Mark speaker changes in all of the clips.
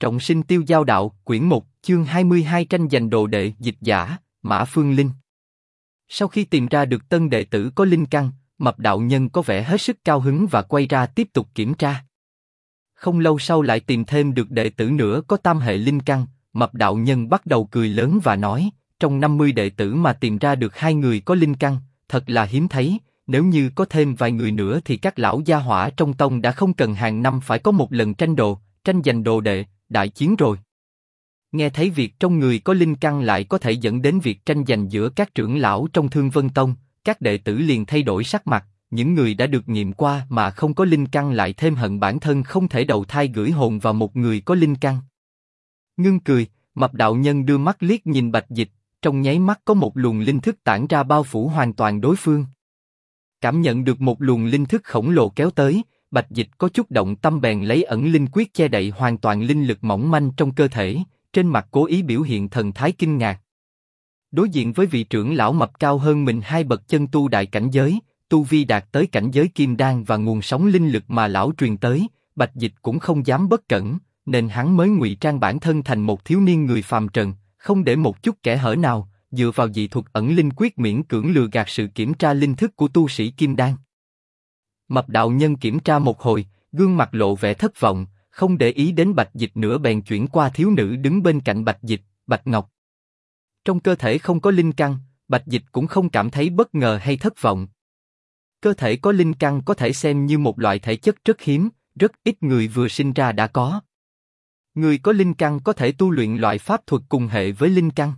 Speaker 1: Trọng sinh tiêu giao đạo, quyển 1, chương 22 tranh giành đồ đệ, dịch giả, Mã Phương Linh. Sau khi tìm ra được tân đệ tử có linh căn, Mập đạo nhân có vẻ hết sức cao hứng và quay ra tiếp tục kiểm tra. Không lâu sau lại tìm thêm được đệ tử nữa có tam hệ linh căn, Mập đạo nhân bắt đầu cười lớn và nói, trong 50 đệ tử mà tìm ra được 2 người có linh căn, thật là hiếm thấy, nếu như có thêm vài người nữa thì các lão gia hỏa trong tông đã không cần hàng năm phải có một lần tranh giành đồ đệ, đại chiến rồi. Nghe thấy việc trong người có linh căn lại có thể dẫn đến việc tranh giành giữa các trưởng lão trong Thương Vân Tông, các đệ tử liền thay đổi sắc mặt, những người đã được nghiệm qua mà không có linh căn lại thêm hận bản thân không thể đầu thai gửi hồn vào một người có linh căn. Ngưng cười, Mập đạo nhân đưa mắt liếc nhìn Bạch Dịch, trong nháy mắt có một luồng linh thức tản ra bao phủ hoàn toàn đối phương. Cảm nhận được một luồng linh thức khổng lồ kéo tới, Bạch Dịch có chút động tâm bèn lấy ẩn linh quyết che đậy hoàn toàn linh lực mỏng manh trong cơ thể, trên mặt cố ý biểu hiện thần thái kinh ngạc. Đối diện với vị trưởng lão mập cao hơn mình 2 bậc chân tu đại cảnh giới, tu vi đạt tới cảnh giới kim đan và nguồn sóng linh lực mà lão truyền tới, Bạch Dịch cũng không dám bất cẩn, nên hắn mới ngụy trang bản thân thành một thiếu niên người phàm trần, không để một chút kẽ hở nào, dựa vào dị thuật ẩn linh quyết miễn cưỡng lừa gạt sự kiểm tra linh thức của tu sĩ kim đan. Mập đạo nhân kiểm tra một hồi, gương mặt lộ vẻ thất vọng, không để ý đến Bạch Dịch nữa bèn chuyển qua thiếu nữ đứng bên cạnh Bạch Dịch, Bạch Ngọc. Trong cơ thể không có linh căn, Bạch Dịch cũng không cảm thấy bất ngờ hay thất vọng. Cơ thể có linh căn có thể xem như một loại thể chất rất hiếm, rất ít người vừa sinh ra đã có. Người có linh căn có thể tu luyện loại pháp thuật cùng hệ với linh căn.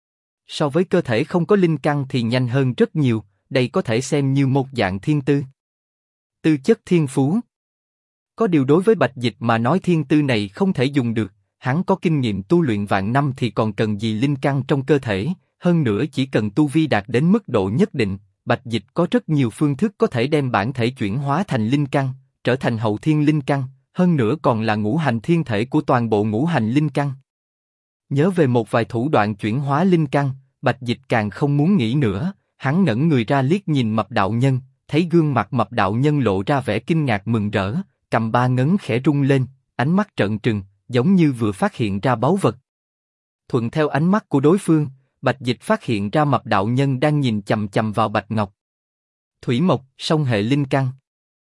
Speaker 1: So với cơ thể không có linh căn thì nhanh hơn rất nhiều, đây có thể xem như một dạng thiên tư. Tư chất thiên phú. Có điều đối với Bạch Dịch mà nói thiên tư này không thể dùng được, hắn có kinh nghiệm tu luyện vạn năm thì còn cần gì linh căn trong cơ thể, hơn nữa chỉ cần tu vi đạt đến mức độ nhất định, Bạch Dịch có rất nhiều phương thức có thể đem bản thể chuyển hóa thành linh căn, trở thành hậu thiên linh căn, hơn nữa còn là ngũ hành thiên thể của toàn bộ ngũ hành linh căn. Nhớ về một vài thủ đoạn chuyển hóa linh căn, Bạch Dịch càng không muốn nghĩ nữa, hắn ngẩng người ra liếc nhìn Mập đạo nhân, thấy gương mặt Mập đạo nhân lộ ra vẻ kinh ngạc mừng rỡ, cầm ba ngấn khẽ rung lên, ánh mắt trợn trừng, giống như vừa phát hiện ra báu vật. Thuận theo ánh mắt của đối phương, Bạch Dịch phát hiện ra Mập đạo nhân đang nhìn chằm chằm vào Bạch Ngọc. Thủy mộc, song hệ linh căn.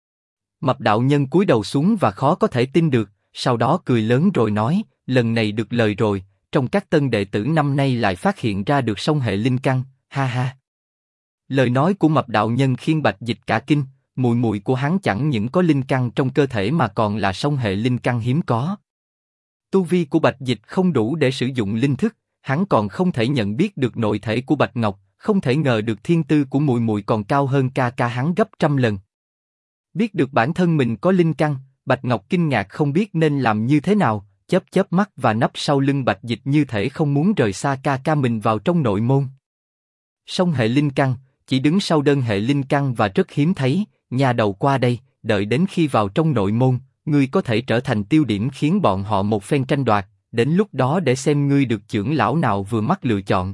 Speaker 1: Mập đạo nhân cúi đầu xuống và khó có thể tin được, sau đó cười lớn rồi nói, lần này được lời rồi, trong các tân đệ tử năm nay lại phát hiện ra được song hệ linh căn, ha ha. Lời nói của Mập đạo nhân khiến Bạch Dịch cả kinh, muội muội của hắn chẳng những có linh căn trong cơ thể mà còn là song hệ linh căn hiếm có. Tu vi của Bạch Dịch không đủ để sử dụng linh thức, hắn còn không thể nhận biết được nội thể của Bạch Ngọc, không thể ngờ được thiên tư của muội muội còn cao hơn ca ca hắn gấp trăm lần. Biết được bản thân mình có linh căn, Bạch Ngọc kinh ngạc không biết nên làm như thế nào, chớp chớp mắt và nấp sau lưng Bạch Dịch như thể không muốn rời xa ca ca mình vào trong nội môn. Song hệ linh căn, chỉ đứng sau đơn hệ linh căn và rất hiếm thấy, nhà đầu qua đây, đợi đến khi vào trong nội môn, ngươi có thể trở thành tiêu điểm khiến bọn họ một phen tranh đoạt, đến lúc đó để xem ngươi được trưởng lão nào vừa mắt lựa chọn.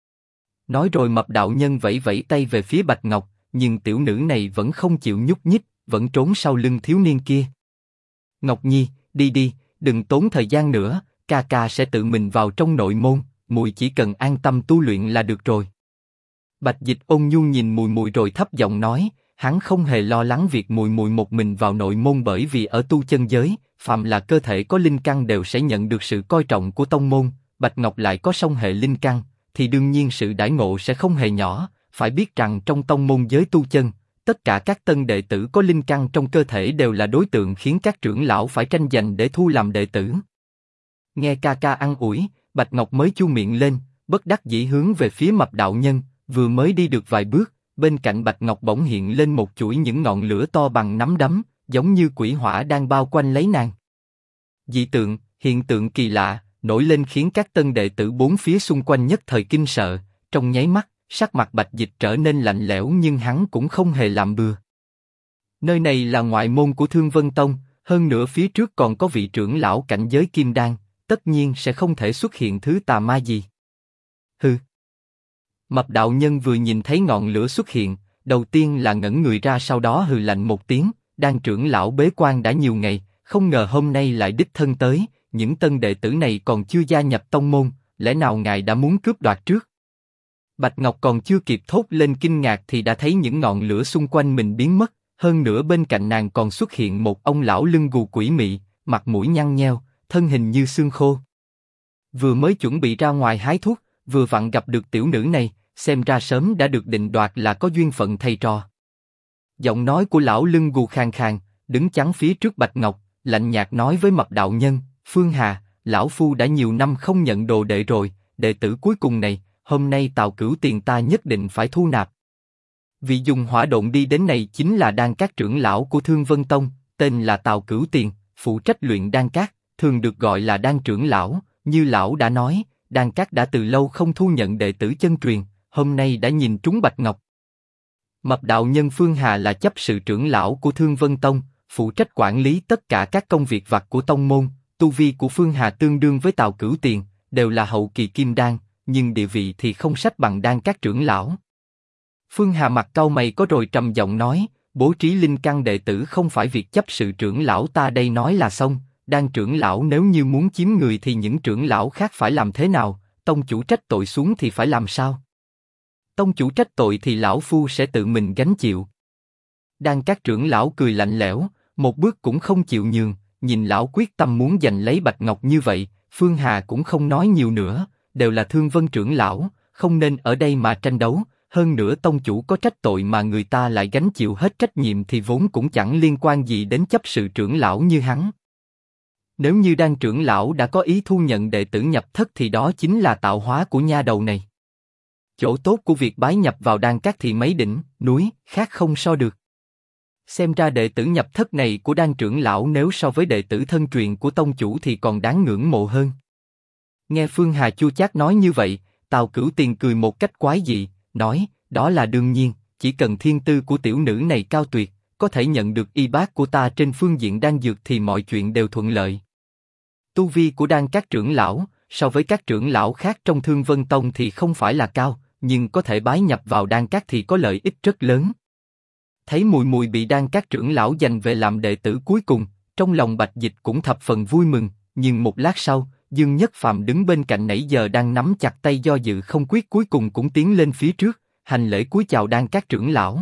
Speaker 1: Nói rồi Mập đạo nhân vẫy vẫy tay về phía Bạch Ngọc, nhưng tiểu nữ này vẫn không chịu nhúc nhích, vẫn trốn sau lưng thiếu niên kia. Ngọc Nhi, đi đi, đừng tốn thời gian nữa, ca ca sẽ tự mình vào trong nội môn, muội chỉ cần an tâm tu luyện là được rồi. Bạch Dịch ôn nhu nhìn muội muội rồi thấp giọng nói, hắn không hề lo lắng việc muội muội một mình vào nội môn bởi vì ở tu chân giới, phàm là cơ thể có linh căn đều sẽ nhận được sự coi trọng của tông môn. Bạch Ngọc lại có song hệ linh căn, thì đương nhiên sự đãi ngộ sẽ không hề nhỏ. Phải biết rằng trong tông môn giới tu chân, tất cả các tân đệ tử có linh căn trong cơ thể đều là đối tượng khiến các trưởng lão phải tranh giành để thu làm đệ tử. Nghe ca ca an ủi, Bạch Ngọc mới chu miệng lên, bất đắc dĩ hướng về phía Mập đạo nhân. Vừa mới đi được vài bước, bên cạnh Bạch Ngọc bỗng hiện lên một chuỗi những ngọn lửa to bằng nắm đấm, giống như quỷ hỏa đang bao quanh lấy nàng. Dị tượng, hiện tượng kỳ lạ, nổi lên khiến các tân đệ tử bốn phía xung quanh nhất thời kinh sợ, trong nháy mắt, sắc mặt Bạch Dịch trở nên lạnh lẽo nhưng hắn cũng không hề làm bừa. Nơi này là ngoại môn của Thương Vân Tông, hơn nữa phía trước còn có vị trưởng lão cảnh giới kim đan, tất nhiên sẽ không thể xuất hiện thứ tà ma gì. Hừ. Mập đạo nhân vừa nhìn thấy ngọn lửa xuất hiện, đầu tiên là ngẩn người ra, sau đó hừ lạnh một tiếng, Đan trưởng lão bế quan đã nhiều ngày, không ngờ hôm nay lại đích thân tới, những tân đệ tử này còn chưa gia nhập tông môn, lẽ nào ngài đã muốn cướp đoạt trước? Bạch Ngọc còn chưa kịp thốt lên kinh ngạc thì đã thấy những ngọn lửa xung quanh mình biến mất, hơn nữa bên cạnh nàng còn xuất hiện một ông lão lưng gù quỷ mị, mặt mũi nhăn nheo, thân hình như xương khô. Vừa mới chuẩn bị ra ngoài hái thuốc, vừa vặn gặp được tiểu nữ này, xem ra sớm đã được định đoạt là có duyên phận thầy trò. Giọng nói của lão lưng gù khàn khàn, đứng chắn phía trước Bạch Ngọc, lạnh nhạt nói với Mập đạo nhân, Phương Hà, lão phu đã nhiều năm không nhận đồ đệ rồi, đệ tử cuối cùng này, hôm nay Tào Cửu Tiền ta nhất định phải thu nạp. Vị dùng hỏa độn đi đến này chính là đan các trưởng lão của Thương Vân Tông, tên là Tào Cửu Tiền, phụ trách luyện đan các, thường được gọi là đan trưởng lão. Như lão đã nói, đan các đã từ lâu không thu nhận đệ tử chân truyền, hôm nay đã nhìn trúng Bạch Ngọc. Mập đạo nhân Phương Hà là chấp sự trưởng lão của Thương Vân Tông, phụ trách quản lý tất cả các công việc vặt của tông môn. Tu vi của Phương Hà tương đương với Tào Cửu Tiền, đều là hậu kỳ kim đan, nhưng địa vị thì không sánh bằng đan các trưởng lão. Phương Hà mặt cau mày có rồi trầm giọng nói, bố trí linh căn đệ tử không phải việc chấp sự trưởng lão ta đây nói là xong. Đan trưởng lão nếu như muốn chiếm người thì những trưởng lão khác phải làm thế nào? Tông chủ trách tội xuống thì phải làm sao? Tông chủ trách tội thì lão phu sẽ tự mình gánh chịu. Đan các trưởng lão cười lạnh lẽo, một bước cũng không chịu nhường. Nhìn lão quyết tâm muốn giành lấy Bạch Ngọc như vậy, Phương Hà cũng không nói nhiều nữa. Đều là Thương Vân trưởng lão, không nên ở đây mà tranh đấu. Hơn nữa tông chủ có trách tội mà người ta lại gánh chịu hết trách nhiệm thì vốn cũng chẳng liên quan gì đến chấp sự trưởng lão như hắn. Nếu như đan trưởng lão đã có ý thu nhận đệ tử nhập thất thì đó chính là tạo hóa của nha đầu này. Chỗ tốt của việc bái nhập vào đan các thì mấy đỉnh, núi, khác không so được. Xem ra đệ tử nhập thất này của đan trưởng lão nếu so với đệ tử thân truyền của tông chủ thì còn đáng ngưỡng mộ hơn. Nghe Phương Hà chua chát nói như vậy, Tào Cửu Tiền cười một cách quái dị, nói, đó là đương nhiên, chỉ cần thiên tư của tiểu nữ này cao tuyệt, có thể nhận được y bát của ta trên phương diện đan dược thì mọi chuyện đều thuận lợi. Tu vi của đan các trưởng lão, so với các trưởng lão khác trong Thương Vân Tông thì không phải là cao, nhưng có thể bái nhập vào đan các thì có lợi ích rất lớn. Thấy mùi mùi bị đan các trưởng lão giành về làm đệ tử cuối cùng, trong lòng Bạch Dịch cũng thập phần vui mừng, nhưng một lát sau, Dương Nhất Phàm đứng bên cạnh nãy giờ đang nắm chặt tay do dự không quyết cuối cùng cũng tiến lên phía trước, hành lễ cúi chào đan các trưởng lão.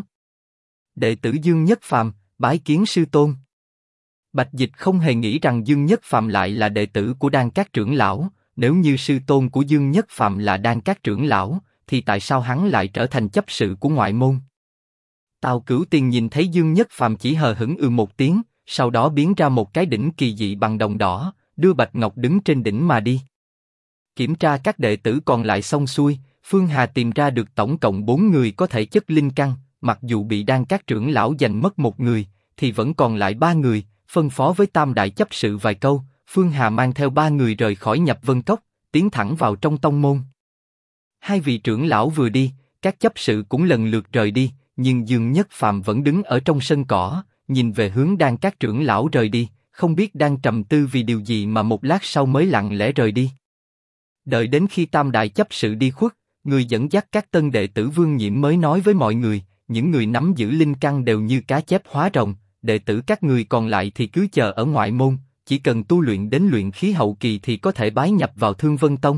Speaker 1: Đệ tử Dương Nhất Phàm, bái kiến sư tôn. Bạch Dịch không hề nghĩ rằng Dương Nhất Phàm lại là đệ tử của đan các trưởng lão, nếu như sư tôn của Dương Nhất Phàm là đan các trưởng lão, thì tại sao hắn lại trở thành chấp sự của ngoại môn? Tào Cửu Tiền nhìn thấy Dương Nhất Phàm chỉ hờ hững một tiếng, sau đó biến ra một cái đỉnh kỳ dị bằng đồng đỏ, đưa Bạch Ngọc đứng trên đỉnh mà đi. Kiểm tra các đệ tử còn lại xong xuôi, Phương Hà tìm ra được tổng cộng 4 người có thể chất linh căn, mặc dù bị đan các trưởng lão giành mất một người, thì vẫn còn lại 3 người. Phân phó với Tam Đại chấp sự vài câu, Phương Hà mang theo 3 người rời khỏi Nhập Vân Cốc, tiến thẳng vào trong tông môn. Hai vị trưởng lão vừa đi, các chấp sự cũng lần lượt rời đi, nhưng Dương Nhất Phàm vẫn đứng ở trong sân cỏ, nhìn về hướng đan các trưởng lão rời đi, không biết đang trầm tư vì điều gì mà một lát sau mới lặng lẽ rời đi. Đợi đến khi Tam Đại chấp sự đi khuất, người dẫn dắt các tân đệ tử Vương Nhiễm mới nói với mọi người, những người nắm giữ linh căn đều như cá chép hóa rồng. Đệ tử các người còn lại thì cứ chờ ở ngoại môn, chỉ cần tu luyện đến luyện khí hậu kỳ thì có thể bái nhập vào Thương Vân Tông.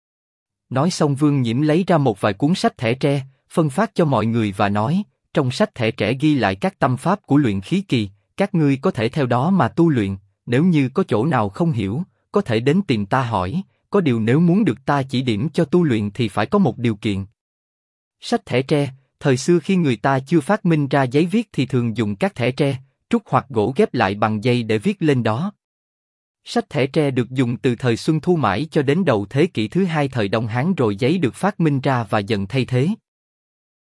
Speaker 1: Nói xong Vương Nhiễm lấy ra một vài cuốn sách thẻ tre, phân phát cho mọi người và nói, trong sách thẻ tre ghi lại các tâm pháp của luyện khí kỳ, các ngươi có thể theo đó mà tu luyện, nếu như có chỗ nào không hiểu, có thể đến tìm ta hỏi, có điều nếu muốn được ta chỉ điểm cho tu luyện thì phải có một điều kiện. Sách thẻ tre, thời xưa khi người ta chưa phát minh ra giấy viết thì thường dùng các thẻ tre, trúc hoặc gỗ ghép lại bằng dây để viết lên đó. Sách thẻ tre được dùng từ thời Xuân Thu mãi cho đến đầu thế kỷ thứ 2 thời Đông Hán rồi giấy được phát minh ra và dần thay thế.